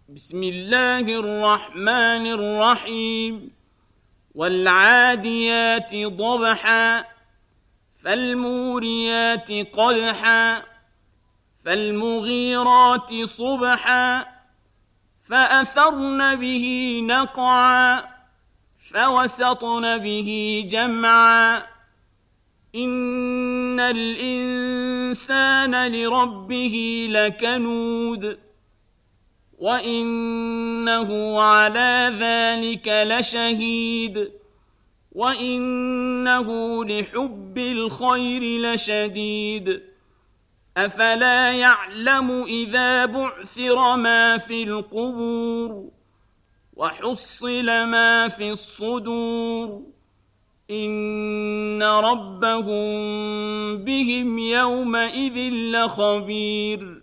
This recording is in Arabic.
بسم الله الرحمن الرحيم والعاديات ضبحا فالموريات قدحا فالمغيرات صبحا فأثرن به نقعا فوسطن به جمعا إن الإنسان لربه لكنود وإنه على ذلك لشهيد وإنه لحب الخير لشديد أفلا يعلم إذا بعثر ما في القبور وحصل ما في الصدور إن ربهم بهم يومئذ لخبير